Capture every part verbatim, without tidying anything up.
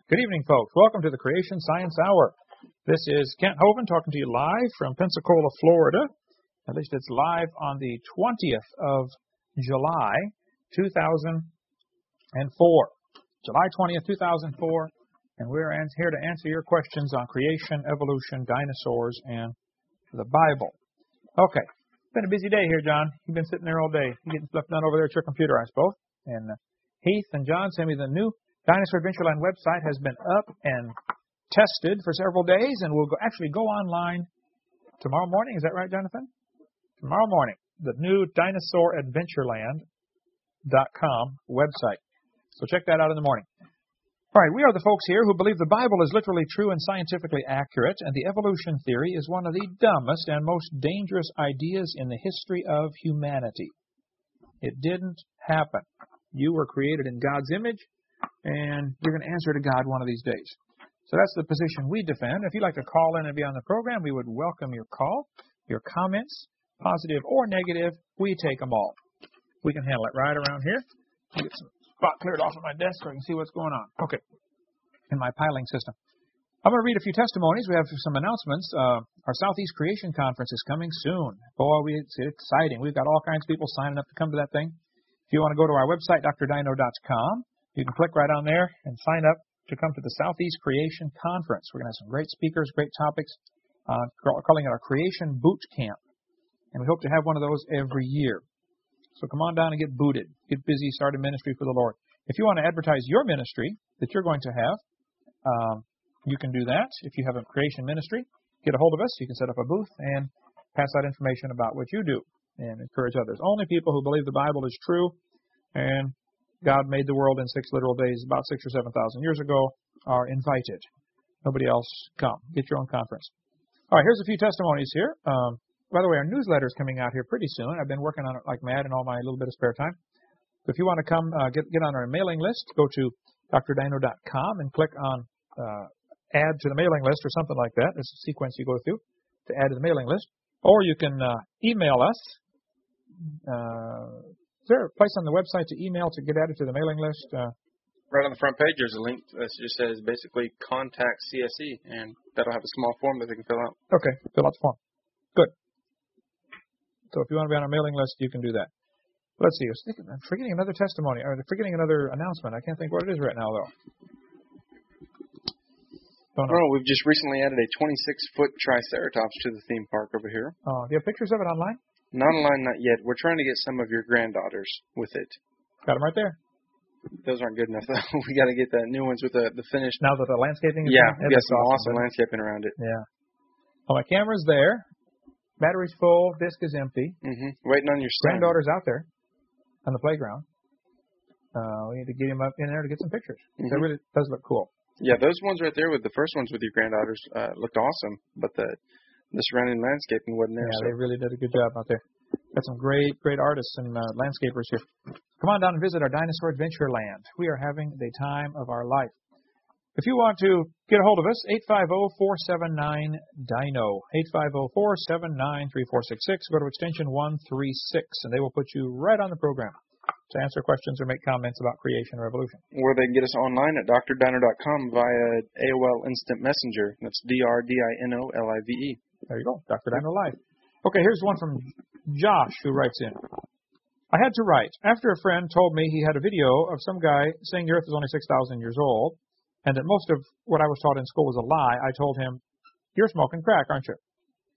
Good evening, folks. Welcome to the Creation Science Hour. This is Kent Hovind talking to you live from Pensacola, Florida. At least it's live on the twentieth of July, two thousand four. July twentieth, two thousand four. And we're here to answer your questions on creation, evolution, dinosaurs, and the Bible. Okay. Been a busy day here, John. You've been sitting there all day. You're getting stuff done over there at your computer, I suppose. And uh, Heath and John sent me the new Dinosaur Adventureland website has been up and tested for several days, and we'll go, actually go online tomorrow morning. Is that right, Jonathan? Tomorrow morning, the new Dinosaur Adventureland dot com website. So check that out in the morning. All right, we are the folks here who believe the Bible is literally true and scientifically accurate, and the evolution theory is one of the dumbest and most dangerous ideas in the history of humanity. It didn't happen. You were created in God's image, and you're going to answer to God one of these days. So that's the position we defend. If you'd like to call in and be on the program, we would welcome your call, your comments, positive or negative. We take them all. We can handle it right around here. Get some spot cleared off of my desk so I can see what's going on. Okay. In my piling system. I'm going to read a few testimonies. We have some announcements. Uh, our Southeast Creation Conference is coming soon. Boy, we, it's exciting. We've got all kinds of people signing up to come to that thing. If you want to go to our website, D R dino dot com, you can click right on there and sign up to come to the Southeast Creation Conference. We're going to have some great speakers, great topics. Uh, we're calling it our Creation Boot Camp. And we hope to have one of those every year. So come on down and get booted. Get busy, start a ministry for the Lord. If you want to advertise your ministry that you're going to have, um, you can do that. If you have a creation ministry, get a hold of us. You can set up a booth and pass out information about what you do and encourage others. Only people who believe the Bible is true and God made the world in six literal days about six or seven thousand years ago are invited. Nobody else come. Get your own conference. All right, here's a few testimonies here. Um, by the way, our newsletter is coming out here pretty soon. I've been working on it like mad in all my little bit of spare time. So if you want to come uh, get get on our mailing list, go to D R dino dot com and click on uh, add to the mailing list or something like that. It's a sequence you go through to add to the mailing list. Or you can uh, email us. Uh, is there a place on the website to email to get added to the mailing list? Uh, right on the front page, there's a link that just says basically contact C S E, and that'll have a small form that they can fill out. Okay, fill out the form. Good. So if you want to be on our mailing list, you can do that. Let's see. I was thinking, I'm forgetting another testimony, or forgetting another announcement. I can't think what it is right now, though. Don't know. Well, we've just recently added a twenty-six foot Triceratops to the theme park over here. Oh, do you have pictures of it online? Not online, not yet. We're trying to get some of your granddaughters with it. Got them right there. Those aren't good enough, though. We got to get the new ones with the, the finished. Now that the landscaping is Yeah, done? we got some awesome, awesome landscaping around it. Yeah. Well, my camera's there. Battery's full. Disk is empty. Mm-hmm. Waiting on your son. Granddaughter's out there on the playground. Uh, we need to get him up in there to get some pictures. Mm-hmm. That really does look cool. Yeah, those ones right there with the first ones with your granddaughters uh, looked awesome, but the the surrounding landscaping wasn't there. Yeah, so. They really did a good job out there. Got some great, great artists and uh, landscapers here. Come on down and visit our Dinosaur Adventureland. We are having the time of our life. If you want to get a hold of us, eight five zero, four seven nine, D I N O, eight five zero, four seven nine, three four six six. Go to extension one three six, and they will put you right on the program to answer questions or make comments about creation or evolution. Or they can get us online at D R dino dot com via A O L Instant Messenger. That's D R D I N O L I V E. There you go, Doctor Dino Live. Okay, here's one from Josh who writes in. I had to write. After a friend told me he had a video of some guy saying the Earth is only six thousand years old and that most of what I was taught in school was a lie, I told him, you're smoking crack, aren't you?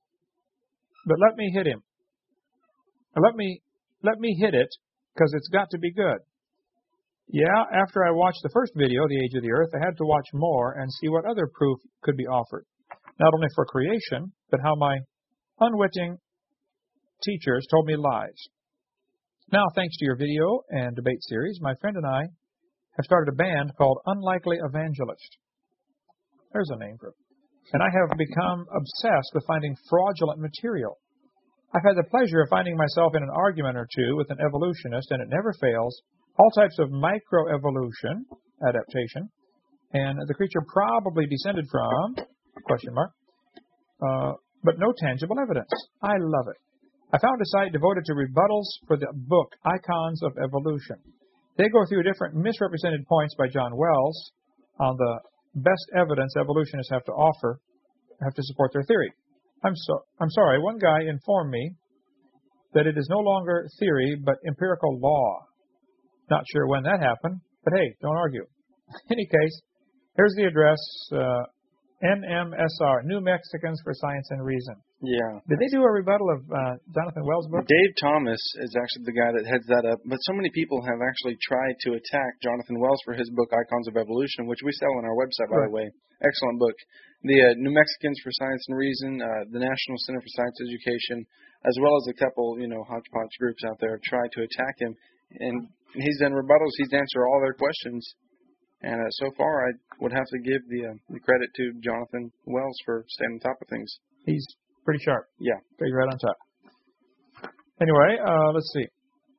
But let me hit him. Let me, let me hit it because it's got to be good. Yeah, after I watched the first video, The Age of the Earth, I had to watch more and see what other proof could be offered. Not only for creation, but how my unwitting teachers told me lies. Now, thanks to your video and debate series, my friend and I have started a band called Unlikely Evangelist. There's a name for it. And I have become obsessed with finding fraudulent material. I've had the pleasure of finding myself in an argument or two with an evolutionist, and it never fails. All types of microevolution, adaptation, and the creature probably descended from, question mark, uh, but no tangible evidence. I love it. I found a site devoted to rebuttals for the book Icons of Evolution. They go through different misrepresented points by John Wells on the best evidence evolutionists have to offer, have to support their theory. I'm so I'm sorry. One guy informed me that it is no longer theory but empirical law. Not sure when that happened, but hey, don't argue. In any case, here's the address, uh, N M S R, New Mexicans for Science and Reason. Yeah. Did they do a rebuttal of uh, Jonathan Wells' book? Dave Thomas is actually the guy that heads that up, but so many people have actually tried to attack Jonathan Wells for his book, Icons of Evolution, which we sell on our website, by Right. the way. Excellent book. The uh, New Mexicans for Science and Reason, uh, the National Center for Science Education, as well as a couple, you know, hodgepodge groups out there have tried to attack him, and he's done rebuttals. He's answered all their questions. And uh, so far, I would have to give the, uh, the credit to Jonathan Wells for staying on top of things. He's pretty sharp. Yeah. He's right on top. Anyway, uh, let's see.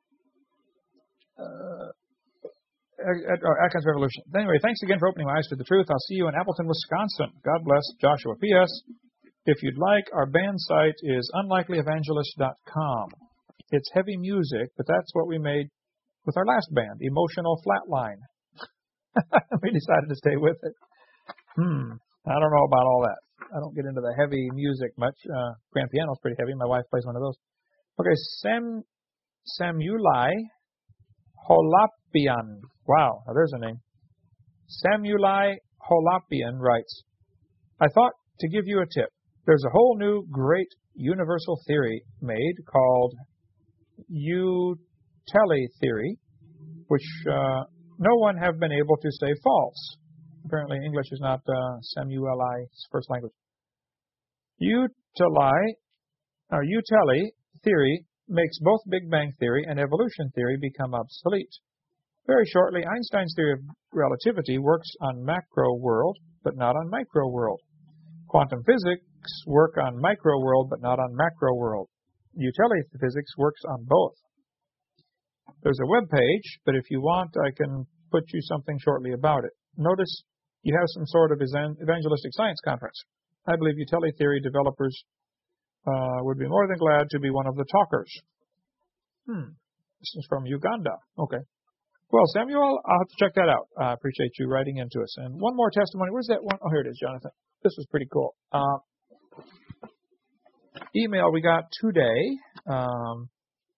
Uh, uh, Atkins Revolution. Anyway, thanks again for opening my eyes to the truth. I'll see you in Appleton, Wisconsin. God bless, Joshua. P S. If you'd like, our band site is unlikely evangelist dot com. It's heavy music, but that's what we made with our last band, Emotional Flatline. We decided to stay with it. Hmm. I don't know about all that. I don't get into the heavy music much. Uh, grand piano's pretty heavy. My wife plays one of those. Okay, Sam Samuli Holapian. Wow, now there's a name. Samuli Holapian writes, I thought to give you a tip. There's a whole new great universal theory made called Utelli theory, which uh, no one have been able to say false. Apparently English is not uh, Samueli's first language. Utelli, or Utelli theory makes both Big Bang theory and evolution theory become obsolete. Very shortly, Einstein's theory of relativity works on macro world, but not on micro world. Quantum physics work on micro world, but not on macro world. Utility physics works on both. There's a web page, but if you want, I can put you something shortly about it. Notice you have some sort of evangelistic science conference. I believe utility theory developers uh, would be more than glad to be one of the talkers. Hmm. This is from Uganda. Okay. Well, Samuel, I'll have to check that out. I appreciate you writing into us. And one more testimony. Where's that one? Oh, here it is, Jonathan. This was pretty cool. Uh, email we got today. Um,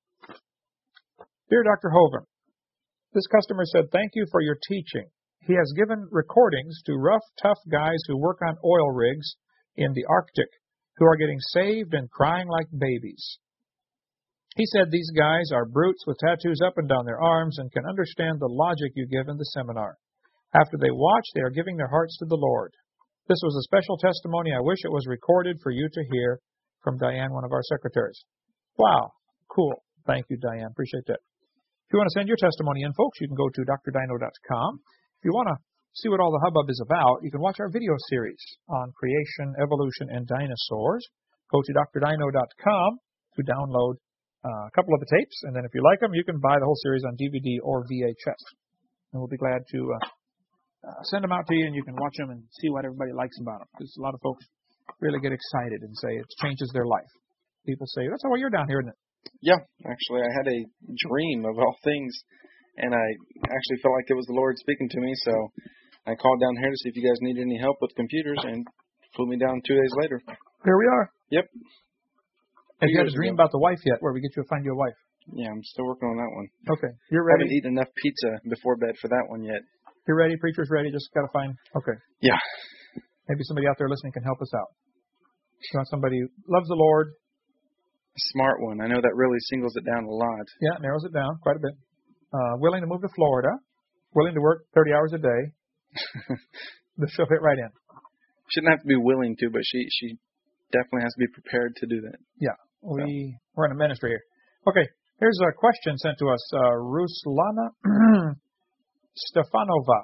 Dear Doctor Hovind, this customer said, thank you for your teaching. He has given recordings to rough, tough guys who work on oil rigs in the Arctic who are getting saved and crying like babies. He said these guys are brutes with tattoos up and down their arms and can understand the logic you give in the seminar. After they watch, they are giving their hearts to the Lord. This was a special testimony. I wish it was recorded for you to hear from Diane, one of our secretaries. Wow. Cool. Thank you, Diane. Appreciate that. If you want to send your testimony in, folks, you can go to D R dino dot com. If you want to see what all the hubbub is about, you can watch our video series on creation, evolution, and dinosaurs. Go to D R dino dot com to download uh, a couple of the tapes, and then if you like them, you can buy the whole series on D V D or V H S. And we'll be glad to uh, uh, send them out to you, and you can watch them and see what everybody likes about them. Because a lot of folks really get excited and say it changes their life. People say, that's how well you're down here, isn't it? Yeah, actually, I had a dream of all things, and I actually felt like it was the Lord speaking to me, so I called down here to see if you guys needed any help with computers, and flew me down two days later. Here we are. Yep. Have you had a dream about the wife yet, where we get you to find you a wife? Yeah, I'm still working on that one. Okay. You're I ready? haven't eaten enough pizza before bed for that one yet. You're ready? Preacher's ready? Just got to find... Okay. Yeah. Maybe somebody out there listening can help us out. You want somebody who loves the Lord. Smart one. I know that really singles it down a lot. Yeah, narrows it down quite a bit. Uh, willing to move to Florida. Willing to work thirty hours a day. She'll fit right in. Shouldn't have to be willing to, but she she definitely has to be prepared to do that. Yeah. We, so. We're in a ministry here. Okay. Here's a question sent to us. Uh, Ruslana Stefanova.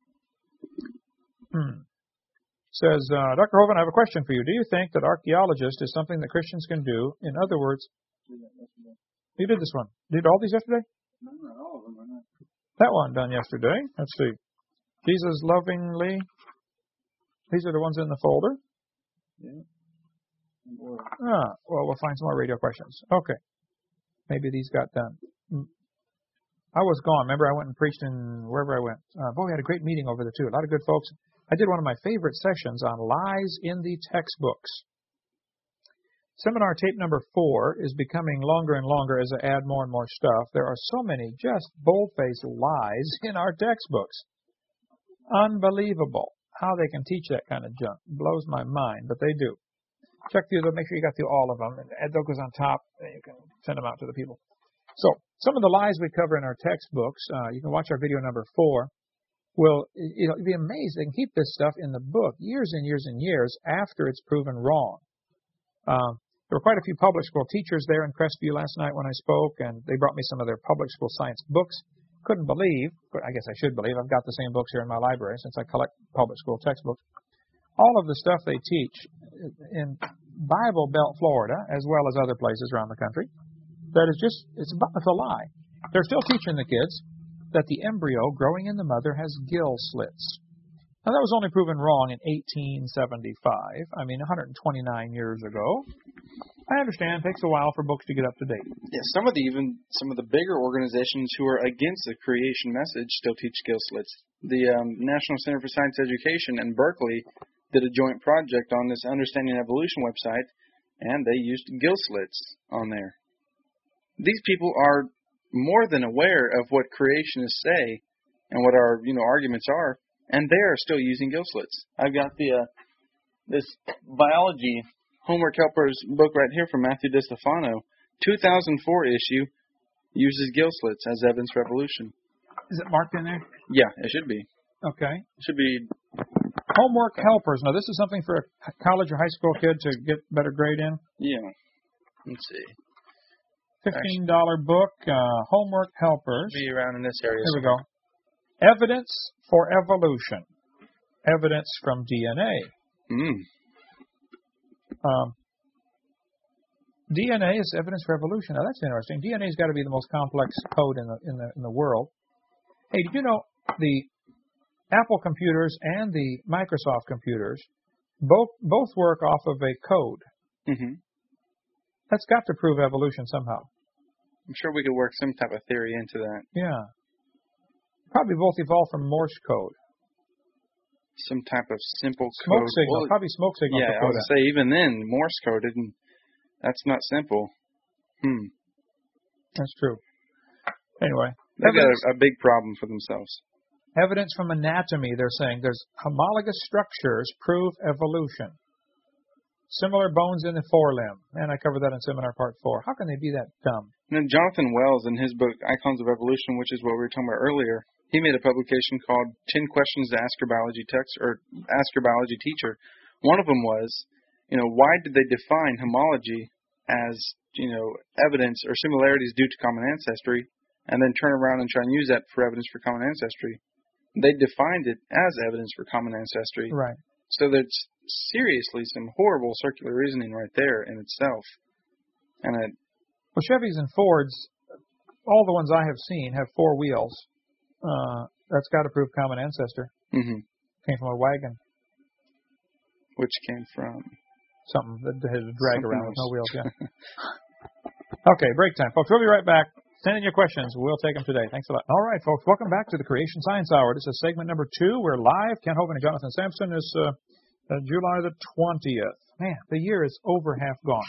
Hmm. Says, uh, Doctor Hovind, I have a question for you. Do you think that archaeologist is something that Christians can do? In other words, you did this one. Did all these yesterday? No, not all of them. Not. That one done yesterday. Let's see. Jesus lovingly. These are the ones in the folder. Yeah. Ah, well, we'll find some more radio questions. Okay. Maybe these got done. I was gone. Remember, I went and preached in wherever I went. Uh, boy, we had a great meeting over there, too. A lot of good folks. I did one of my favorite sessions on lies in the textbooks. Seminar tape number four is becoming longer and longer as I add more and more stuff. There are so many just bold-faced lies in our textbooks. Unbelievable how they can teach that kind of junk. Blows my mind, but they do. Check through them. Make sure you got through all of them. And add those on top, and you can send them out to the people. So some of the lies we cover in our textbooks, uh, you can watch our video number four, will you know, it'd be amazing. They can keep this stuff in the book years and years and years after it's proven wrong. Um, There were quite a few public school teachers there in Crestview last night when I spoke, and they brought me some of their public school science books. Couldn't believe, but I guess I should believe, I've got the same books here in my library since I collect public school textbooks. All of the stuff they teach in Bible Belt, Florida, as well as other places around the country, that is just, it's, it's a lie. They're still teaching the kids that the embryo growing in the mother has gill slits. Now, that was only proven wrong in eighteen seventy-five. I mean, one hundred twenty-nine years ago. I understand it takes a while for books to get up to date. Yeah, some of the even some of the bigger organizations who are against the creation message still teach gill slits. The um, National Center for Science Education in Berkeley did a joint project on this Understanding Evolution website, and they used gill slits on there. These people are more than aware of what creationists say and what our you know arguments are. And they are still using gill slits. I've got the uh, this biology homework helpers book right here from Matthew DeStefano, two thousand four issue, uses gill slits as evidence for evolution. Is it marked in there? Yeah, it should be. Okay. It should be. Homework helpers. Now, this is something for a college or high school kid to get better grade in? Yeah. Let's see. fifteen dollars book, uh, homework helpers. Be around in this area. Here we go. Evidence for evolution. Evidence from D N A. Mm. Um, D N A is evidence for evolution. Now that's interesting. D N A's got to be the most complex code in the in the in the world. Hey, did you know the Apple computers and the Microsoft computers both both work off of a code? Mm-hmm. That's got to prove evolution somehow. I'm sure we could work some type of theory into that. Yeah. Probably both evolved from Morse code. Some type of simple smoke code. signal. Well, probably smoke signal. Yeah, I was going to say, even then, Morse code, isn't, that's not simple. Hmm. That's true. Anyway. They've got a, a big problem for themselves. Evidence from anatomy, they're saying. There's homologous structures prove evolution. Similar bones in the forelimb. And I covered that in seminar part four. How can they be that dumb? And then Jonathan Wells, in his book, Icons of Evolution, which is what we were talking about earlier, he made a publication called ten questions to Ask Your Biology Text, or Ask Your Biology Teacher. One of them was, you know, why did they define homology as, you know, evidence or similarities due to common ancestry, and then turn around and try and use that for evidence for common ancestry? They defined it as evidence for common ancestry. Right. So that's seriously some horrible circular reasoning right there in itself. And it, well, Chevys and Fords, all the ones I have seen have four wheels. Uh, that's got to prove common ancestor. Mm-hmm. Came from a wagon. Which came from? Something that had a drag Something around else. with no wheels, yeah. Okay, break time. Folks, we'll be right back. Send in your questions. We'll take them today. Thanks a lot. All right, folks, welcome back to the Creation Science Hour. This is segment number two. We're live. Kent Hovind and Jonathan Sampson. Is uh, uh, July the twentieth. Man, the year is over half gone.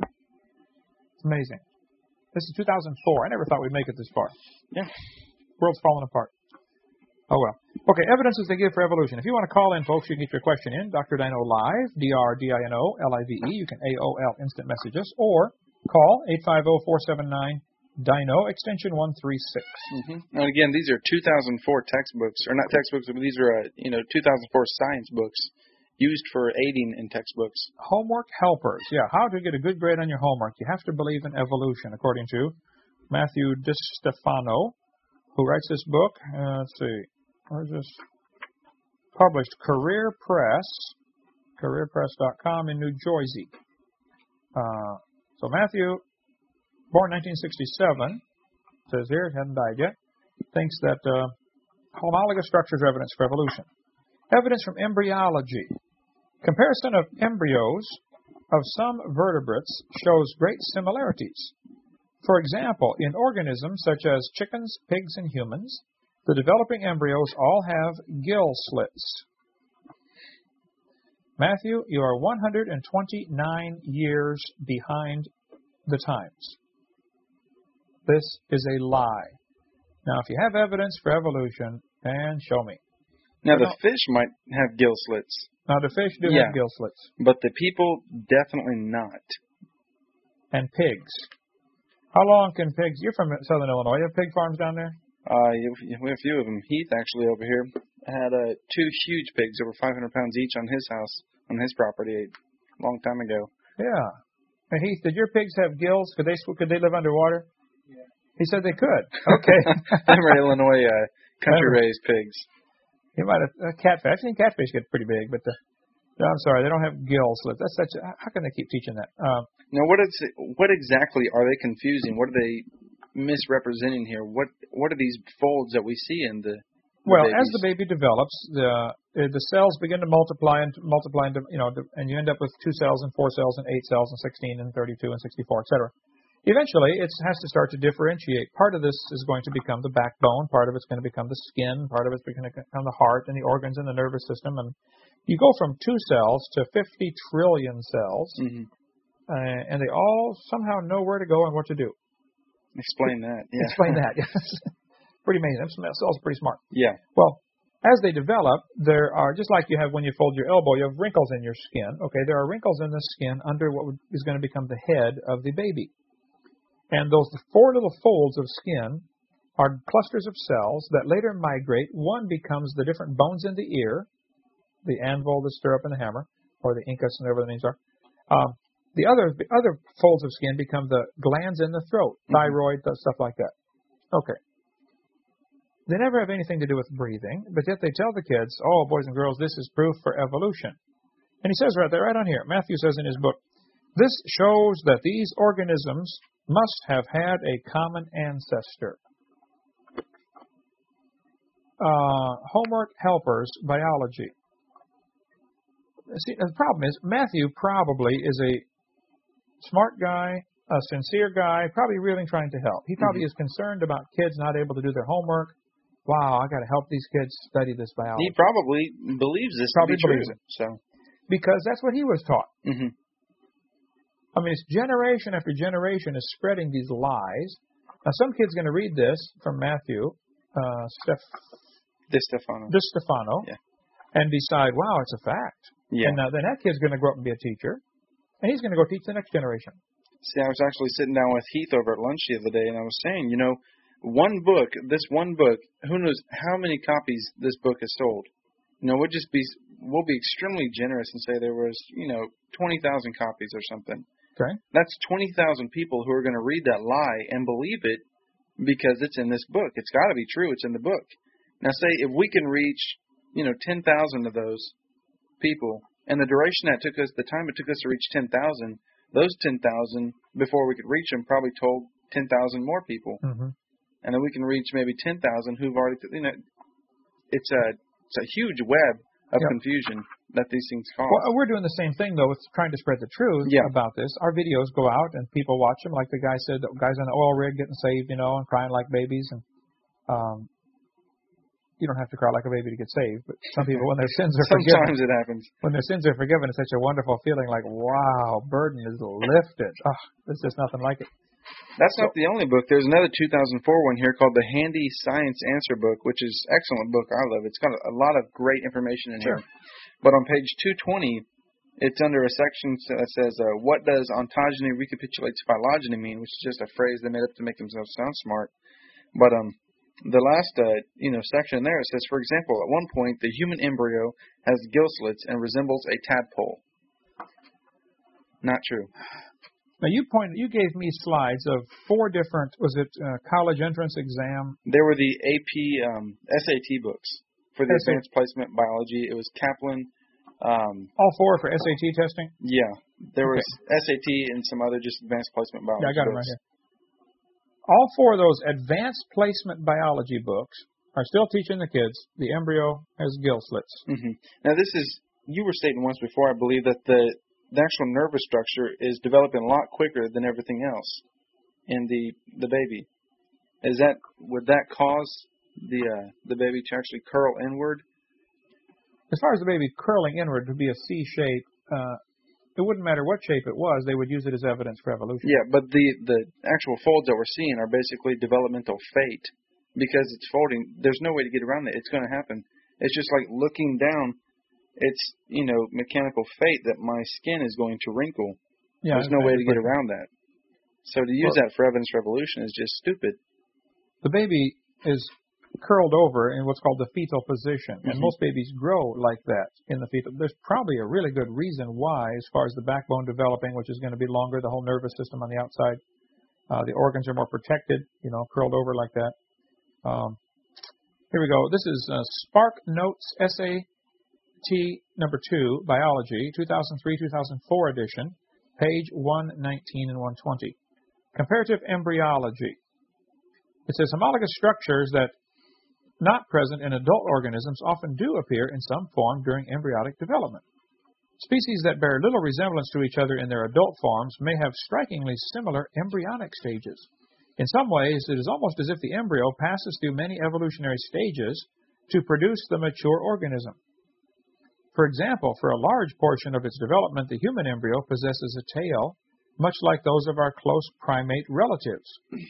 It's amazing. This is two thousand four. I never thought we'd make it this far. Yeah. World's falling apart. Oh, well. Okay, evidences they give for evolution. If you want to call in, folks, you can get your question in. Doctor Dino Live, D R D I N O L I V E. You can A O L instant message us, or call eight five zero, four seven nine, D I N O, extension one three six. Mm-hmm. And again, these are two thousand four textbooks, or not textbooks, but these are, uh, you know, two thousand four science books used for aiding in textbooks. Homework helpers. Yeah, how to get a good grade on your homework. You have to believe in evolution, according to Matthew DeStefano, who writes this book. Uh, let's see. Where's this? Published Career Press, career press dot com in New Jersey. Uh, so Matthew, born nineteen sixty-seven, says here, hadn't died yet, thinks that uh, homologous structures are evidence for evolution. Evidence from embryology. Comparison of embryos of some vertebrates shows great similarities. For example, in organisms such as chickens, pigs, and humans, the developing embryos all have gill slits. Matthew, you are one hundred twenty-nine years behind the times. This is a lie. Now, if you have evidence for evolution, then show me. Now, But the no- fish might have gill slits, Now, the fish do Yeah. have gill slits. but the people definitely not. And pigs. How long can pigs... You're from Southern Illinois. You have pig farms down there? Uh, you- we have a few of them. Heath, actually, over here, had uh, two huge pigs, over five hundred pounds each, on his house, on his property, a long time ago. Yeah. And Heath, did your pigs have gills? Could they could they live underwater? Yeah. He said they could. Okay. They were Illinois uh, country-raised pigs. He might have uh, catfish. I've seen catfish get pretty big, but the, no, I'm sorry, they don't have gill slits. That's such. A, how can they keep teaching that? Um, Now, what is what exactly are they confusing? What are they misrepresenting here? What what are these folds that we see in the? the well, babies? as the baby develops, the uh, the cells begin to multiply and multiply, and you know, and you end up with two cells and four cells and eight cells and sixteen and thirty-two and sixty-four, et cetera. Eventually, it has to start to differentiate. Part of this is going to become the backbone. Part of it's going to become the skin. Part of it's going to become the heart and the organs and the nervous system. And you go from two cells to fifty trillion cells, Mm-hmm. uh, and they all somehow know where to go and what to do. Explain that. Yeah. Explain that. Yes. Pretty amazing. Them cells are pretty smart. Yeah. Well, as they develop, there are, just like you have when you fold your elbow, you have wrinkles in your skin. Okay, there are wrinkles in the skin under what would- is going to become the head of the baby. And those four little folds of skin are clusters of cells that later migrate. One becomes the different bones in the ear, the anvil, the stirrup, and the hammer, or the incus, and whatever the names are. Um, the other the other folds of skin become the glands in the throat, Mm-hmm. thyroid, stuff like that. Okay. They never have anything to do with breathing, but yet they tell the kids, oh, boys and girls, this is proof for evolution. And he says right there, right on here, Matthew says in his book, this shows that these organisms must have had a common ancestor. Uh, homework helpers, biology. See, the problem is, Matthew probably is a smart guy, a sincere guy, probably really trying to help. He probably Mm-hmm. is concerned about kids not able to do their homework. Wow, I got to help these kids study this biology. He probably believes this Probably to be believes true. it. So. Because that's what he was taught. Mm-hmm. I mean, it's generation after generation is spreading these lies. Now, some kid's going to read this from Matthew, uh, Steph, Di Stefano. Di Stefano, Yeah. and decide, wow, it's a fact. Yeah. And uh, then that kid's going to grow up and be a teacher, and he's going to go teach the next generation. See, I was actually sitting down with Heath over at lunch the other day, and I was saying, you know, one book, this one book, who knows how many copies this book has sold? You know, we'll just be, we'll be extremely generous and say there was, you know, twenty thousand copies or something. Okay. That's twenty thousand people who are going to read that lie and believe it because it's in this book. It's got to be true. It's in the book. Now, say if we can reach, you know, ten thousand of those people, and the duration that took us, the time it took us to reach ten thousand, those ten thousand, before we could reach them, probably told ten thousand more people. Mm-hmm. And then we can reach maybe ten thousand who've already, you know, it's a, it's a huge web of Yep. confusion that these things cause. Well, we're doing the same thing, though, with trying to spread the truth Yeah. about this. Our videos go out, and people watch them, like the guy said, the guys on the oil rig getting saved, you know, and crying like babies. And um, you don't have to cry like a baby to get saved, but some people, when their sins are forgiven, Sometimes it happens. when their sins are forgiven, it's such a wonderful feeling, like, wow, burden is lifted. Oh, there's just nothing like it. That's not the only book. There's another two thousand four one here called the Handy Science Answer Book, which is excellent book. I love it. It's got a lot of great information in Sure. here. But on page two twenty, it's under a section that says, uh, what does ontogeny recapitulates phylogeny mean, which is just a phrase they made up to make themselves sound smart. But um, the last uh, you know section there, it says, for example, at one point, the human embryo has gill slits and resembles a tadpole. Not true. Now, you pointed, you gave me slides of four different, was it uh, college entrance exam? There were the A P um, S A T books for the S A T. advanced placement biology. It was Kaplan. Um, All four for S A T testing? yeah, there Okay. was S A T and some other just advanced placement biology. Yeah, I got them books. right here. All four of those advanced placement biology books are still teaching the kids the embryo has gill slits. Mm-hmm. Now, this is, you were stating once before, I believe, that the, the actual nervous structure is developing a lot quicker than everything else in the the baby. Is that would that cause the uh, the baby to actually curl inward? As far as the baby curling inward to be a C shape, uh, it wouldn't matter what shape it was. They would use it as evidence for evolution. Yeah, but the the actual folds that we're seeing are basically developmental fate because it's folding. There's no way to get around it. It's going to happen. It's just like looking down. It's, you know, mechanical fate that my skin is going to wrinkle. Yeah, There's no way to get around that. So to use well, that for evidence for evolution is just stupid. The baby is curled over in what's called the fetal position, and Mm-hmm. most babies grow like that in the fetal. There's probably a really good reason why, as far as the backbone developing, which is going to be longer, the whole nervous system on the outside, uh, the organs are more protected, you know, curled over like that. Um, here we go. This is uh, Spark Notes S A T number two, Biology, two thousand three two thousand four edition, page one nineteen and one twenty. Comparative Embryology. It says homologous structures that not present in adult organisms often do appear in some form during embryonic development. Species that bear little resemblance to each other in their adult forms may have strikingly similar embryonic stages. In some ways, it is almost as if the embryo passes through many evolutionary stages to produce the mature organism. For example, for a large portion of its development, the human embryo possesses a tail, much like those of our close primate relatives.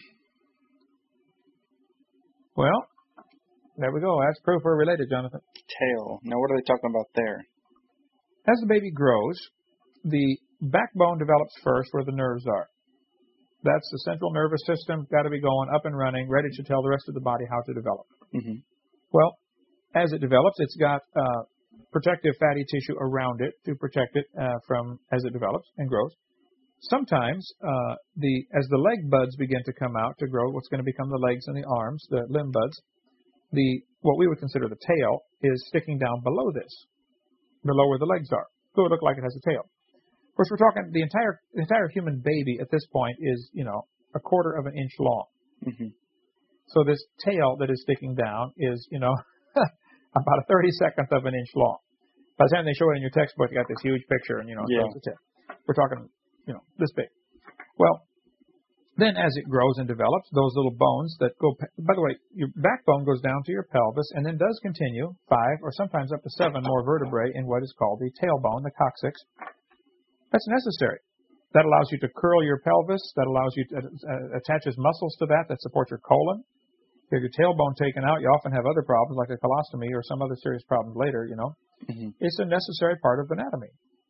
Well, there we go. That's proof we're related, Jonathan. Tail. Now, what are they talking about there? As the baby grows, the backbone develops first where the nerves are. That's the central nervous system, got to be going, up and running, ready to tell the rest of the body how to develop. Mm-hmm. Well, as it develops, it's got uh, protective fatty tissue around it to protect it uh, from as it develops and grows. Sometimes, uh, the as the leg buds begin to come out to grow, what's going to become the legs and the arms, the limb buds, the what we would consider the tail is sticking down below this, below where the legs are. So it would look like it has a tail. Of course, we're talking the entire the entire human baby at this point is, you know, a quarter of an inch long. Mm-hmm. So this tail that is sticking down is, you know, about a thirty-second of an inch long. By the time they show it in your textbook, you got this huge picture, and, you know, it yeah. shows the tip. We're talking, you know, this big. Well, then as it grows and develops, those little bones that go, by the way, your backbone goes down to your pelvis and then does continue five or sometimes up to seven more vertebrae in what is called the tailbone, the coccyx. That's necessary. That allows you to curl your pelvis. That allows you to uh, attaches muscles to that that support your colon. If you have your tailbone taken out, you often have other problems like a colostomy or some other serious problems later, you know. Mm-hmm. It's a necessary part of anatomy.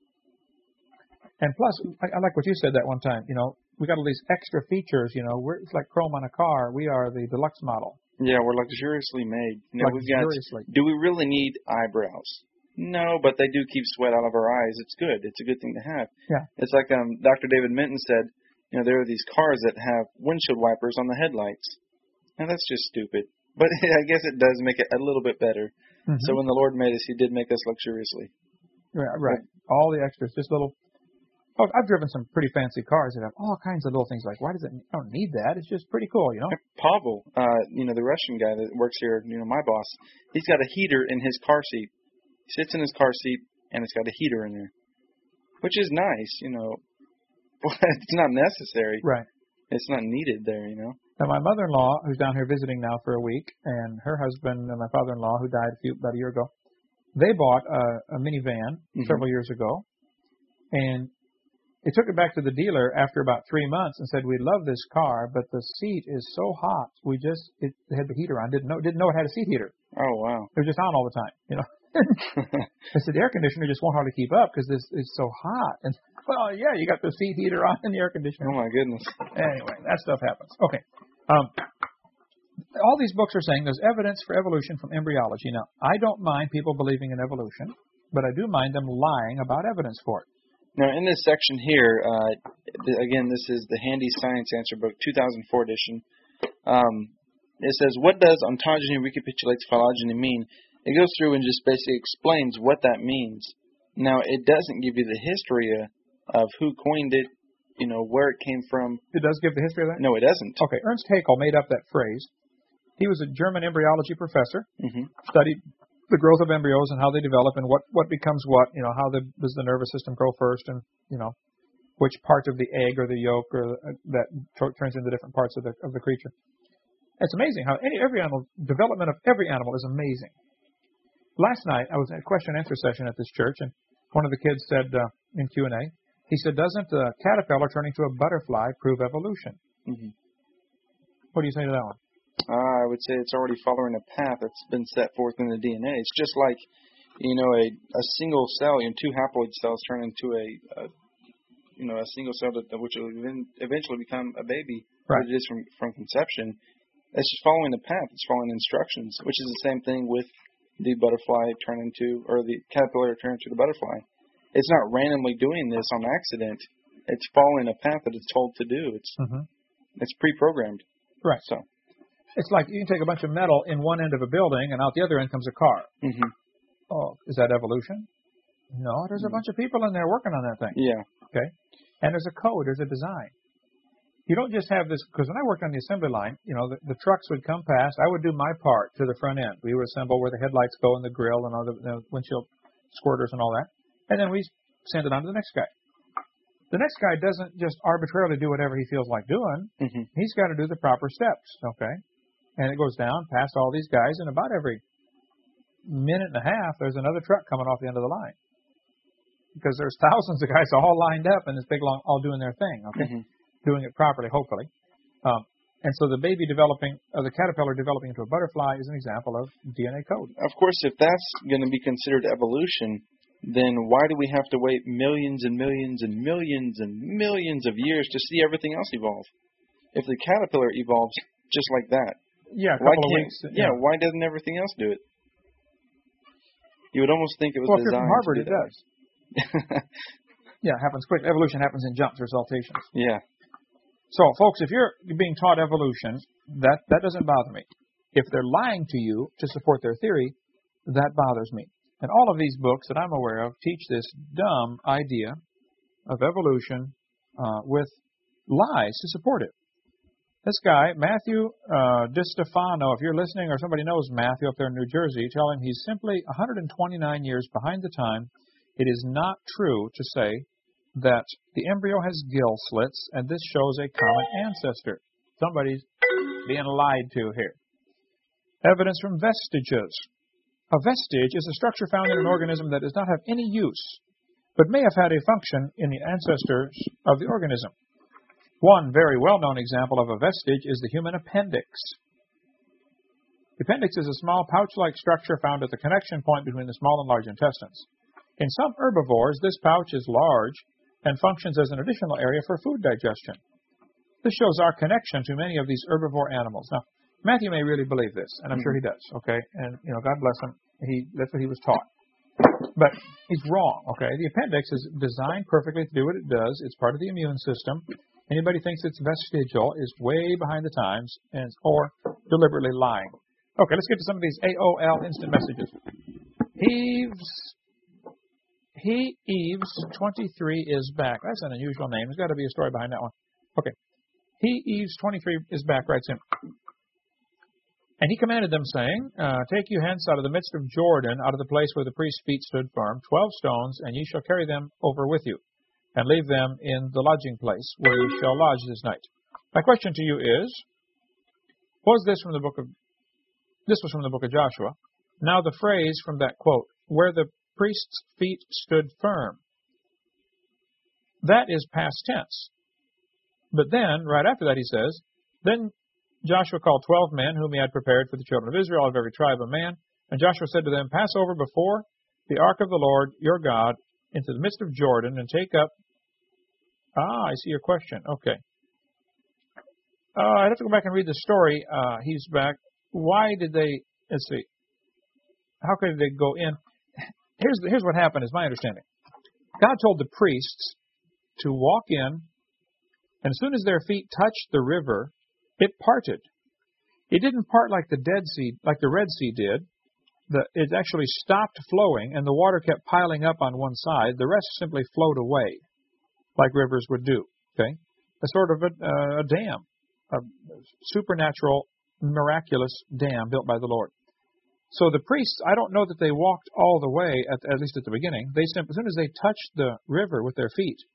And plus, I, I like what you said that one time, you know, we got all these extra features, you know, we're, it's like chrome on a car. We are the deluxe model. Yeah, we're luxuriously made. You know, luxuriously. We've got, do we really need eyebrows? No, but they do keep sweat out of our eyes. It's good. It's a good thing to have. Yeah. It's like um, Doctor David Minton said, you know, there are these cars that have windshield wipers on the headlights. Now, that's just stupid. But I guess it does make it a little bit better. Mm-hmm. So when the Lord made us, He did make us luxuriously. Right, right. All the extras, just little... Oh, I've driven some pretty fancy cars that have all kinds of little things like, why does it, I don't need that. It's just pretty cool, you know? Pavel, uh, you know, the Russian guy that works here, you know, my boss, he's got a heater in his car seat. He sits in his car seat, and it's got a heater in there, which is nice, you know. But it's not necessary. Right. It's not needed there, you know. Now, my mother-in-law, who's down here visiting now for a week, and her husband and my father-in-law, who died a few, about a year ago, they bought a, a minivan mm-hmm. several years ago, and they took it back to the dealer after about three months and said, we love this car, but the seat is so hot. We just, it, it had the heater on. Didn't know, didn't know it had a seat heater. Oh, wow. It was just on all the time, you know. I said, the air conditioner just won't hardly keep up because this is so hot. And, well, yeah, you got the seat heater on and the air conditioner. Oh, my goodness. Anyway, that stuff happens. Okay. Um, all these books are saying there's evidence for evolution from embryology. Now, I don't mind people believing in evolution, but I do mind them lying about evidence for it. Now, in this section here, uh, th- again, this is the Handy Science Answer Book, two thousand four edition. Um, it says, what does ontogeny recapitulates phylogeny mean? It goes through and just basically explains what that means. Now, it doesn't give you the history uh, of who coined it, you know, where it came from. It does give the history of that? No, it doesn't. Okay, Ernst Haeckel made up that phrase. He was a German embryology professor, mm-hmm. studied the growth of embryos and how they develop and what, what becomes what, you know, how the, does the nervous system grow first and, you know, which part of the egg or the yolk or uh, that t- turns into different parts of the of the creature. It's amazing how any every animal development of every animal is amazing. Last night I was in a question and answer session at this church, and one of the kids said uh, in Q and A, he said, "Doesn't a caterpillar turning to a butterfly prove evolution?" Mm-hmm. What do you say to that one? Uh, I would say it's already following a path that's been set forth in the D N A. It's just like, you know, a, a single cell, you know, two haploid cells turn into a, a you know, a single cell that, which will eventually become a baby. Right. It is from, from conception. It's just following the path. It's following instructions, which is the same thing with the butterfly turn into, or the caterpillar turn into the butterfly. It's not randomly doing this on accident. It's following a path that it's told to do. It's Mm-hmm. it's pre-programmed. Right. So it's like you can take a bunch of metal in one end of a building, and out the other end comes a car. Mm-hmm. Oh, is that evolution? No, there's a bunch of people in there working on that thing. Yeah. Okay. And there's a code, there's a design. You don't just have this, because when I worked on the assembly line, you know, the, the trucks would come past. I would do my part to the front end. We would assemble where the headlights go and the grill and all the, the windshield squirters and all that. And then we send it on to the next guy. The next guy doesn't just arbitrarily do whatever he feels like doing. Mm-hmm. He's got to do the proper steps, okay? And it goes down past all these guys, and about every minute and a half, there's another truck coming off the end of the line. Because there's thousands of guys all lined up in this big long, all doing their thing, okay? Mm-hmm. Doing it properly, hopefully. Um, and so the baby developing, or the caterpillar developing into a butterfly is an example of D N A code. Of course, if that's going to be considered evolution, then why do we have to wait millions and millions and millions and millions of years to see everything else evolve? If the caterpillar evolves just like that, Yeah, a why couple of can't, weeks. yeah, yeah, why doesn't everything else do it? You would almost think it was well, if you're designed from Harvard, to do it that. does. Yeah, it happens quick. Evolution happens in jumps or saltations. Yeah. So, folks, if you're being taught evolution, that, that doesn't bother me. If they're lying to you to support their theory, that bothers me. And all of these books that I'm aware of teach this dumb idea of evolution uh, with lies to support it. This guy, Matthew uh, DiStefano, if you're listening or somebody knows Matthew up there in New Jersey, tell him he's simply one hundred twenty-nine years behind the time. It is not true to say that the embryo has gill slits, and this shows a common ancestor. Somebody's being lied to here. Evidence from vestiges. A vestige is a structure found in an organism that does not have any use, but may have had a function in the ancestors of the organism. One very well-known example of a vestige is the human appendix. The appendix is a small pouch-like structure found at the connection point between the small and large intestines. In some herbivores, this pouch is large and functions as an additional area for food digestion. This shows our connection to many of these herbivore animals. Now, Matthew may really believe this, and I'm mm-hmm. sure he does, okay? And, you know, God bless him. He, that's what he was taught. But he's wrong, okay? The appendix is designed perfectly to do what it does. It's part of the immune system. Anybody thinks it's vestigial is way behind the times and or deliberately lying. Okay, let's get to some of these A O L instant messages. Eves... He Eves twenty-three is back. That's an unusual name. There's got to be a story behind that one. Okay. He Eves twenty-three is back, writes in. And he commanded them, saying, uh, Take you hence out of the midst of Jordan, out of the place where the priest's feet stood firm, twelve stones, and ye shall carry them over with you, and leave them in the lodging place where you shall lodge this night. My question to you is, was this from the book of, this was from the book of Joshua. Now the phrase from that quote, where the priest's feet stood firm. That is past tense. But then, right after that, he says, Then Joshua called twelve men whom he had prepared for the children of Israel of every tribe of man. And Joshua said to them, Pass over before the ark of the Lord your God into the midst of Jordan and take up... Ah, I see your question. Okay. Uh, I'd have to go back and read the story. Uh, he's back. Why did they... Let's see. How could they go in? Here's, here's what happened, is my understanding. God told the priests to walk in, and as soon as their feet touched the river, it parted. It didn't part like the Dead Sea, like the Red Sea did. The, it actually stopped flowing, and the water kept piling up on one side. The rest simply flowed away, like rivers would do. Okay, a sort of a, uh, a dam, a supernatural, miraculous dam built by the Lord. So the priests, I don't know that they walked all the way, at, at least at the beginning. They simply, as soon as they touched the river with their feet,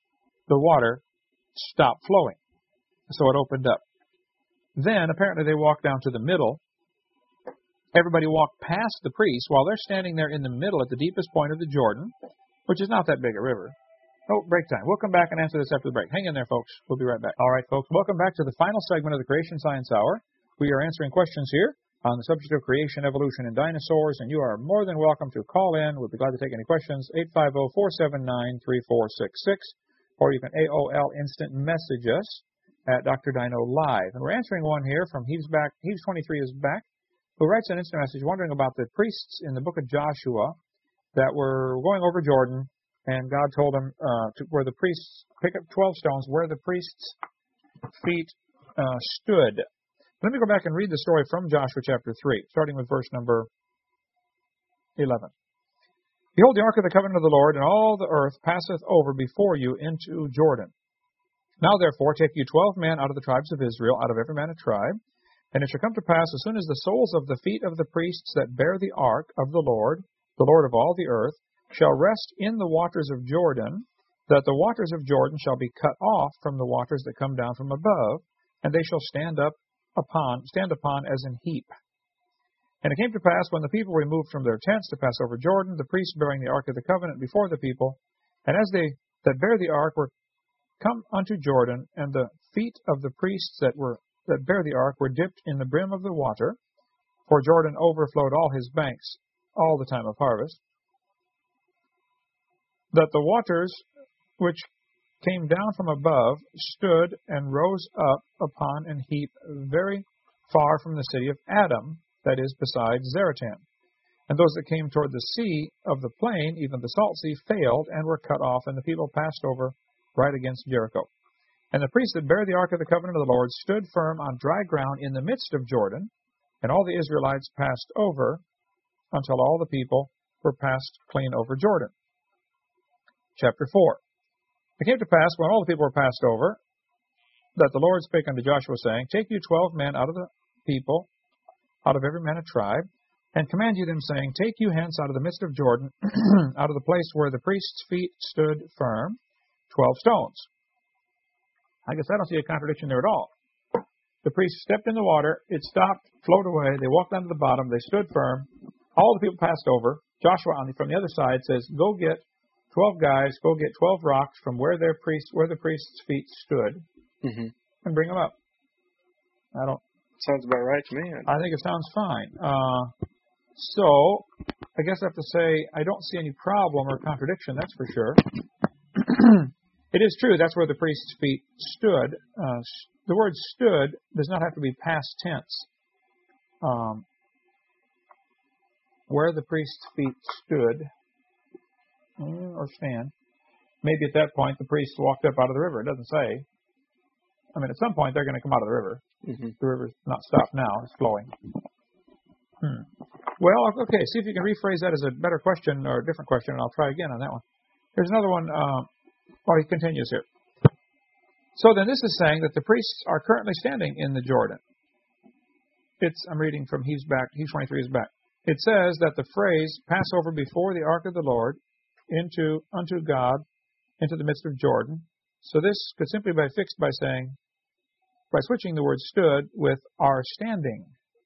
the water stopped flowing. So it opened up. Then, apparently, they walked down to the middle. Everybody walked past the priests while they're standing there in the middle at the deepest point of the Jordan, which is not that big a river. Oh, break time. We'll come back and answer this after the break. Hang in there, folks. We'll be right back. All right, folks. Welcome back to the final segment of the Creation Science Hour. We are answering questions here on the subject of creation, evolution, and dinosaurs, and you are more than welcome to call in. We'll be glad to take any questions. eight five zero, four seven nine, three four six six, or you can A O L instant message us at Doctor Dino Live. And we're answering one here from Heaves back. Heaves twenty-three is back, who writes an instant message wondering about the priests in the book of Joshua that were going over Jordan, and God told them uh, to, where the priests pick up twelve stones, where the priests' feet uh, stood. Let me go back and read the story from Joshua chapter three, starting with verse number eleven. Behold, the ark of the covenant of the Lord, and all the earth passeth over before you into Jordan. Now therefore take you twelve men out of the tribes of Israel, out of every man a tribe. And it shall come to pass, as soon as the soles of the feet of the priests that bear the ark of the Lord, the Lord of all the earth, shall rest in the waters of Jordan, that the waters of Jordan shall be cut off from the waters that come down from above, and they shall stand up upon, stand upon as an heap. And it came to pass, when the people removed from their tents to pass over Jordan, the priests bearing the ark of the covenant before the people, and as they that bear the ark were come unto Jordan, and the feet of the priests that were that bear the ark were dipped in the brim of the water, for Jordan overflowed all his banks all the time of harvest, that the waters which came down from above stood and rose up upon an heap very far from the city of Adam, that is, beside Zaratan. And those that came toward the sea of the plain, even the salt sea, failed and were cut off, and the people passed over right against Jericho. And the priests that bear the ark of the covenant of the Lord stood firm on dry ground in the midst of Jordan, and all the Israelites passed over until all the people were passed clean over Jordan. Chapter four. It came to pass, when all the people were passed over, that the Lord spake unto Joshua, saying, Take you twelve men out of the people, out of every man a tribe, and command you them, saying, Take you hence out of the midst of Jordan, out of the place where the priest's feet stood firm, twelve stones. I guess I don't see a contradiction there at all. The priest stepped in the water, it stopped, flowed away, they walked down to the bottom, they stood firm, all the people passed over. Joshua, on the, from the other side, says, Go get twelve guys, go get twelve rocks from where their priest, where the priest's feet stood, mm-hmm. and bring them up. I don't. Sounds about right to me. I think it sounds fine. Uh, so, I guess I have to say I don't see any problem or contradiction. That's for sure. It is true. That's where the priest's feet stood. Uh, the word "stood" does not have to be past tense. Um, where the priest's feet stood. Or stand. Maybe at that point the priest walked up out of the river. It doesn't say. I mean, at some point they're going to come out of the river. Mm-hmm. The river's not stopped now. It's flowing. Hmm. Well, okay, see if you can rephrase that as a better question or a different question, and I'll try again on that one. Here's another one. Uh, well, he continues here. So then this is saying that the priests are currently standing in the Jordan. It's, I'm reading from Heaves back, Heaves twenty-three is back. It says that the phrase, pass over before the ark of the Lord, into unto God, into the midst of Jordan. So this could simply be fixed by saying, by switching the word stood with are standing.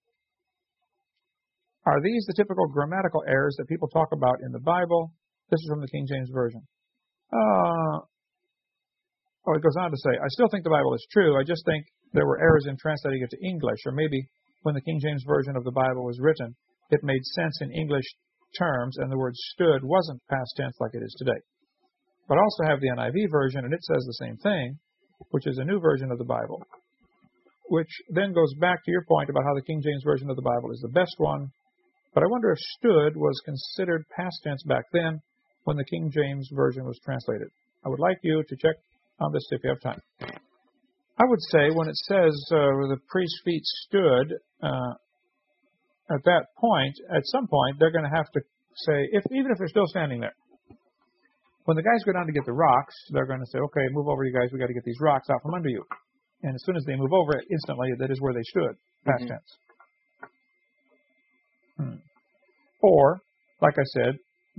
Are these the typical grammatical errors that people talk about in the Bible? This is from the King James Version. Uh, oh, it goes on to say, I still think the Bible is true. I just think there were errors in translating it to English, or maybe when the King James Version of the Bible was written, it made sense in English terms, and the word stood wasn't past tense like it is today. But I also have the N I V version, and it says the same thing, which is a new version of the Bible, which then goes back to your point about how the King James Version of the Bible is the best one. But I wonder if stood was considered past tense back then when the King James Version was translated. I would like you to check on this if you have time. I would say when it says uh, the priest's feet stood, uh, at that point, at some point, they're going to have to say, if even if they're still standing there, when the guys go down to get the rocks, they're going to say, okay, move over, you guys, we got to get these rocks out from under you. And as soon as they move over it, instantly, that is where they stood, past mm-hmm. tense. Hmm. Or, like I said,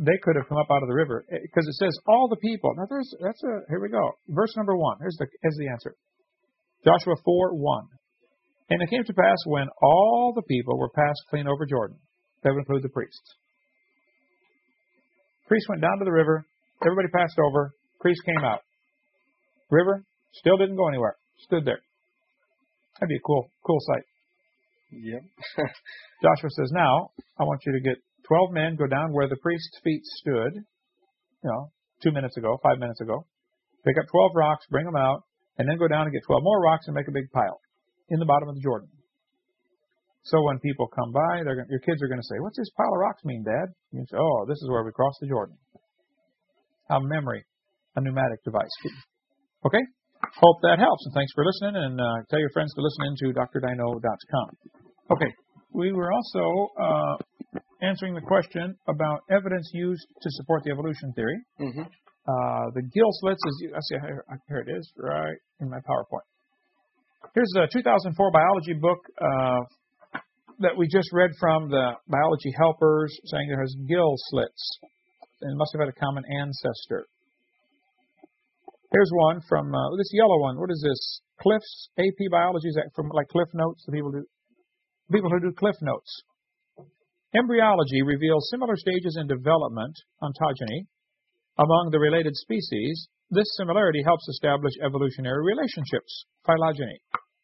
they could have come up out of the river because it says all the people. Now there's that's a here we go. Verse number one. Here's the here's the answer. Joshua four one. And it came to pass when all the people were passed clean over Jordan. That would include the priests. Priests went down to the river. Everybody passed over. Priests came out. River still didn't go anywhere. Stood there. That'd be a cool, cool sight. Yep. Joshua says, now, I want you to get twelve men, go down where the priest's feet stood, you know, two minutes ago, five minutes ago. Pick up twelve rocks, bring them out, and then go down and get twelve more rocks and make a big pile in the bottom of the Jordan. So when people come by, they're gonna, your kids are going to say, what's this pile of rocks mean, Dad? You say, oh, this is where we cross the Jordan. How memory, a pneumatic device. Okay? Hope that helps, and thanks for listening, and uh, tell your friends to listen in to D R Dino dot com. Okay, we were also uh, answering the question about evidence used to support the evolution theory. Mm-hmm. Uh, the gill slits is, I see, here, here it is, right in my PowerPoint. Here's a two thousand four biology book uh, that we just read from the Biology Helpers, saying there has gill slits, and must have had a common ancestor. Here's one from uh, this yellow one. What is this? Cliff's A P Biology. Is that from like Cliff Notes? The people do people who do Cliff Notes. Embryology reveals similar stages in development, ontogeny, among the related species. This similarity helps establish evolutionary relationships, phylogeny.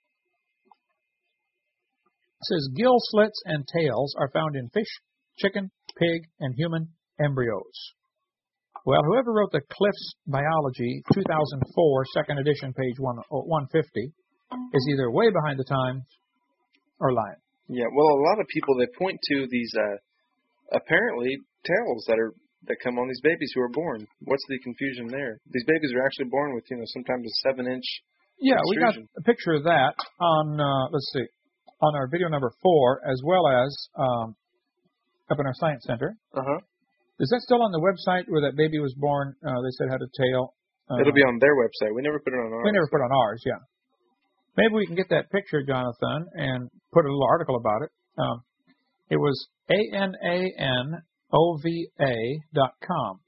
It says gill slits and tails are found in fish, chicken, pig, and human embryos. Well, whoever wrote the Cliff's Biology, two thousand four, second edition, page one fifty, is either way behind the times or lying. Yeah, well, a lot of people, they point to these uh, apparently tails that are that come on these babies who are born. What's the confusion there? These babies are actually born with, you know, sometimes a seven-inch Yeah, extrusion. We got a picture of that on, uh, let's see, on our video number four, as well as um, up in our Science Center. Uh-huh. Is that still on the website where that baby was born? Uh, they said had a tail. Uh, It'll be on their website. We never put it on ours. We never put it on ours, yeah. Maybe we can get that picture, Jonathan, and put a little article about it. Um, it was A N A N O V A dot com.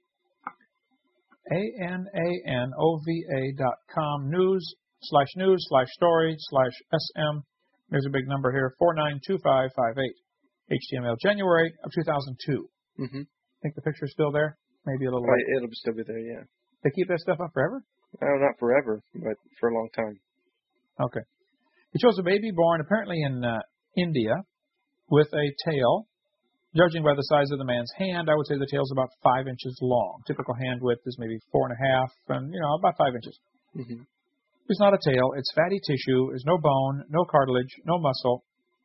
A N A N O V A dot com. News slash news slash story slash S M. There's a big number here, four nine two five five eight. H T M L, January of two thousand two. Mm-hmm. Think the picture's still there? Maybe a little Oh, late. it'll still be there, yeah. They keep that stuff up forever? Oh, not forever, but for a long time. Okay. It shows a baby born apparently in uh, India with a tail. Judging by the size of the man's hand, I would say the tail's about five inches long. Typical hand width is maybe four and a half, and, you know, about five inches. Mm-hmm. It's not a tail. It's fatty tissue. There's no bone, no cartilage, no muscle.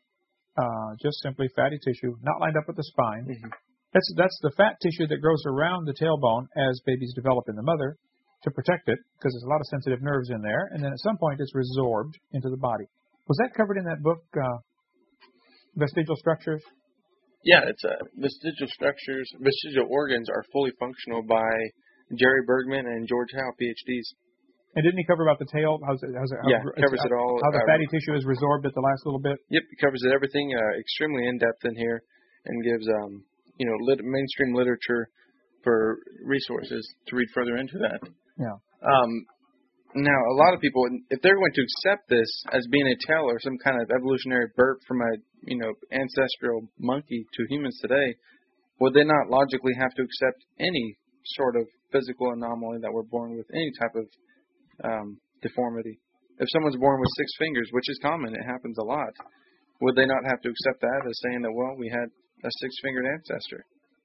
Uh, just simply fatty tissue, not lined up with the spine. Mm-hmm. That's that's the fat tissue that grows around the tailbone as babies develop in the mother to protect it, because there's a lot of sensitive nerves in there, and then at some point it's resorbed into the body. Was that covered in that book, uh, Vestigial Structures? Yeah, it's uh, vestigial structures, vestigial organs are fully functional by Jerry Bergman and George Howe, P H Ds. And didn't he cover about the tail? How's it, how's it, how, yeah, covers it all. How the uh, fatty tissue is resorbed at the last little bit? Yep, it covers it, everything uh, extremely in-depth in here, and gives um, you know lit- mainstream literature for resources to read further into that. Yeah. Um, now, a lot of people, if they're going to accept this as being a tail or some kind of evolutionary burp from a you know ancestral monkey to humans today, would they not logically have to accept any sort of physical anomaly that we're born with, any type of um, deformity? If someone's born with six fingers, which is common, it happens a lot, would they not have to accept that as saying that, well, we had a six-fingered ancestor?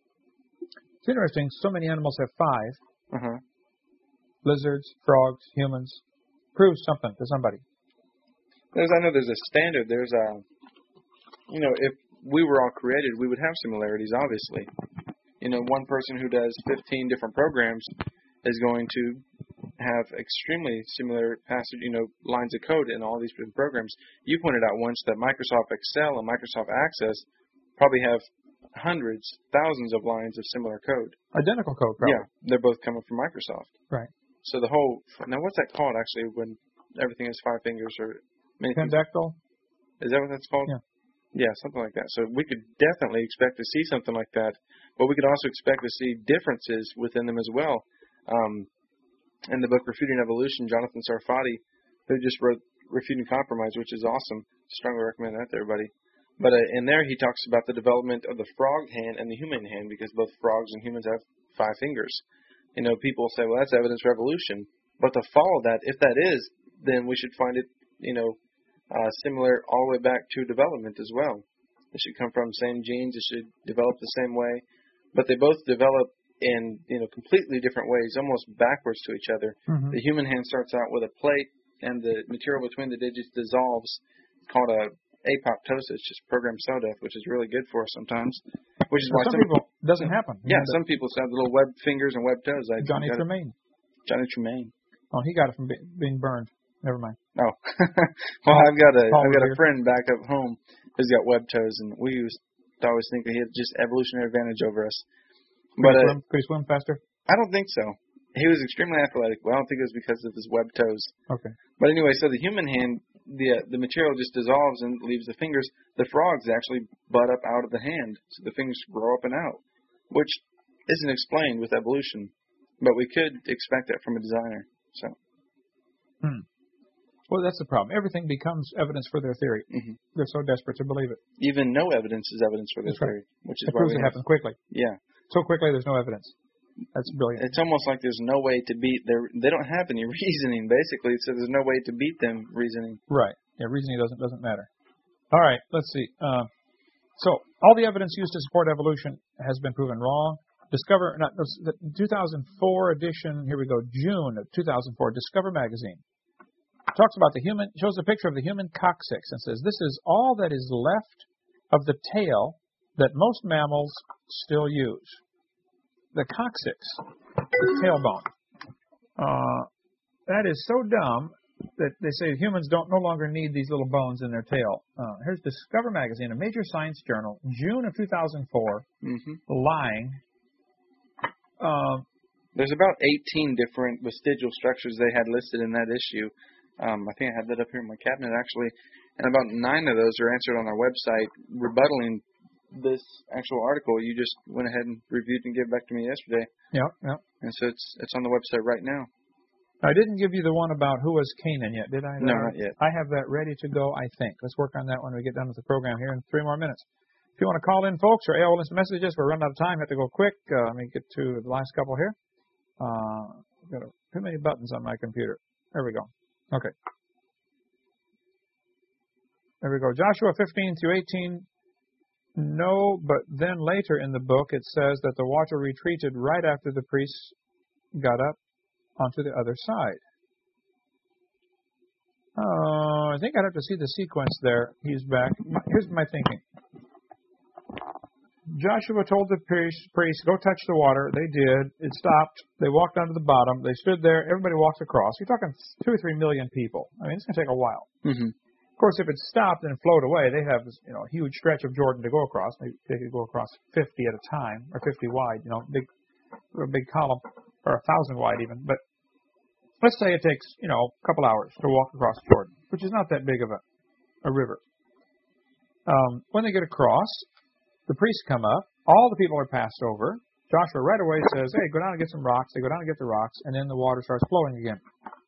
It's interesting. So many animals have five. Uh-huh. Lizards, frogs, humans. Proves something to somebody. There's, I know there's a standard. There's a, you know, if we were all created, we would have similarities, obviously. You know, one person who does fifteen different programs is going to have extremely similar passage, you know, lines of code in all these different programs. You pointed out once that Microsoft Excel and Microsoft Access probably have hundreds, thousands of lines of similar code. Identical code, probably. Yeah, they're both coming from Microsoft. Right. So the whole, now what's that called actually when everything has five fingers or many things? Pendectal? Is that what that's called? Yeah. Yeah, something like that. So we could definitely expect to see something like that, but we could also expect to see differences within them as well. Um, in the book Refuting Evolution, Jonathan Sarfati, who just wrote Refuting Compromise, which is awesome. Strongly recommend that to everybody. But uh, in there he talks about the development of the frog hand and the human hand, because both frogs and humans have five fingers. You know, people say, well, that's evidence for evolution. But to follow that, if that is, then we should find it, you know, uh, similar all the way back to development as well. It should come from the same genes. It should develop the same way. But they both develop in, you know, completely different ways, almost backwards to each other. Mm-hmm. The human hand starts out with a plate, and the material between the digits dissolves. It's called a apoptosis, just programmed cell death, which is really good for us sometimes. Which is well, why some, some people it doesn't happen. Yeah, some people have little web fingers and web toes. I Johnny Tremaine. Johnny Tremaine. Oh, he got it from be, being burned. Never mind. Oh, well, I've got a Paul I've got Revere. a friend back up home who's got web toes, and we used to always think that he had just evolutionary advantage over us. Could, but he, uh, swim, could he swim faster? I don't think so. He was extremely athletic, but I don't think it was because of his web toes. Okay. But anyway, so the human hand, the uh, the material just dissolves and leaves the fingers. The frogs actually bud up out of the hand, so the fingers grow up and out, which isn't explained with evolution, but we could expect that from a designer. So. Hmm. Well, that's the problem. Everything becomes evidence for their theory. Mm-hmm. They're so desperate to believe it. Even no evidence is evidence for their that's theory, right. which is it why proves we it have, happens quickly. Yeah. So quickly, there's no evidence. That's brilliant. It's almost like there's no way to beat their. They don't have any reasoning, basically. So there's no way to beat them reasoning. Right. Yeah, reasoning doesn't doesn't matter. All right. Let's see. Uh, so all the evidence used to support evolution has been proven wrong. Discover, not the two thousand four edition. Here we go. June of two thousand four. Discover magazine talks about the human. Shows a picture of the human coccyx and says this is all that is left of the tail that most mammals still use. The coccyx, the tailbone. Uh, that is so dumb that they say humans don't no longer need these little bones in their tail. Uh, here's Discover magazine, a major science journal, June of two thousand four. Mm-hmm. Lying. Um, There's about eighteen different vestigial structures they had listed in that issue. Um, I think I had that up here in my cabinet, actually. And about nine of those are answered on our website, rebuttaling this actual article. You just went ahead and reviewed and gave back to me yesterday. Yeah, yeah. And so it's it's on the website right now. I didn't give you the one about who was Canaan yet, did I? No, not yet. I have that ready to go, I think. Let's work on that when we get done with the program here in three more minutes. If you want to call in, folks, or A O L instant messages, we're running out of time. Have to go quick. Uh, let me get to the last couple here. Uh, got a, too many buttons on my computer. There we go. Okay. There we go. Joshua fifteen through eighteen. No, but then later in the book it says that the water retreated right after the priests got up onto the other side. Oh, I think I'd have to see the sequence there. He's back. Here's my thinking. Joshua told the priests, priests, go touch the water. They did. It stopped. They walked down to the bottom. They stood there. Everybody walked across. You're talking two or three million people. I mean, it's going to take a while. Mm-hmm. Of course, if it stopped and flowed away, they'd have you know, a huge stretch of Jordan to go across. Maybe they could go across fifty at a time, or fifty wide, you know, big, a big column, or a thousand wide even. But let's say it takes, you know, a couple hours to walk across Jordan, which is not that big of a, a river. Um, when they get across, the priests come up. All the people are passed over. Joshua right away says, hey, go down and get some rocks. They go down and get the rocks, and then the water starts flowing again.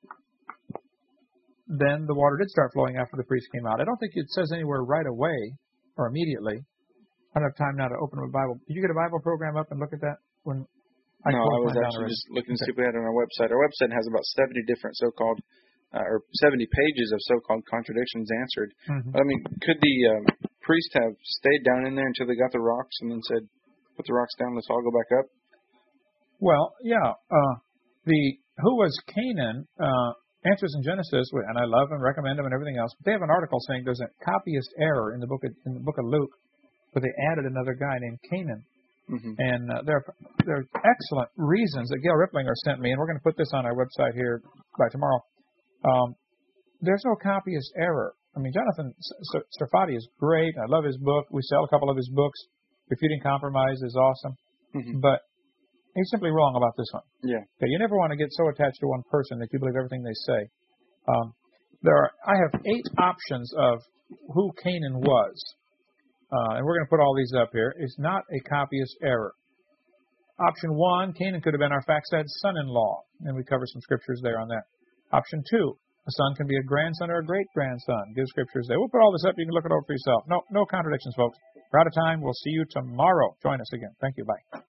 Then the water did start flowing after the priest came out. I don't think it says anywhere right away or immediately. I don't have time now to open a Bible. Did you get a Bible program up and look at that? When I no, I was actually just looking to see if we had it on our website. Our website has about seventy different so-called, uh, or seventy pages of so-called contradictions answered. Mm-hmm. I mean, could the um, priest have stayed down in there until they got the rocks and then said, put the rocks down, let's all go back up? Well, yeah. Uh, the who was Canaan uh, answers in Genesis, and I love them, recommend them, and everything else. But they have an article saying there's a copyist error in the book of, in the book of Luke, but they added another guy named Canaan. Mm-hmm. And uh, there, are, there are excellent reasons that Gail Riplinger sent me, and we're going to put this on our website here by tomorrow. Um, there's no copyist error. I mean, Jonathan Sarfati is great. I love his book. We sell a couple of his books. Refuting Compromise is awesome. Mm-hmm. But he's simply wrong about this one. Yeah. Okay, you never want to get so attached to one person that you believe everything they say. Um, there are, I have eight options of who Canaan was. uh, and we're going to put all these up here, is not a copyist error. Option one, Canaan could have been Arphaxad's son-in-law, and we cover some scriptures there on that. Option two, a son can be a grandson or a great-grandson. Give scriptures there. We'll put all this up. You can look it over for yourself. No, no contradictions, folks. We're out of time. We'll see you tomorrow. Join us again. Thank you. Bye.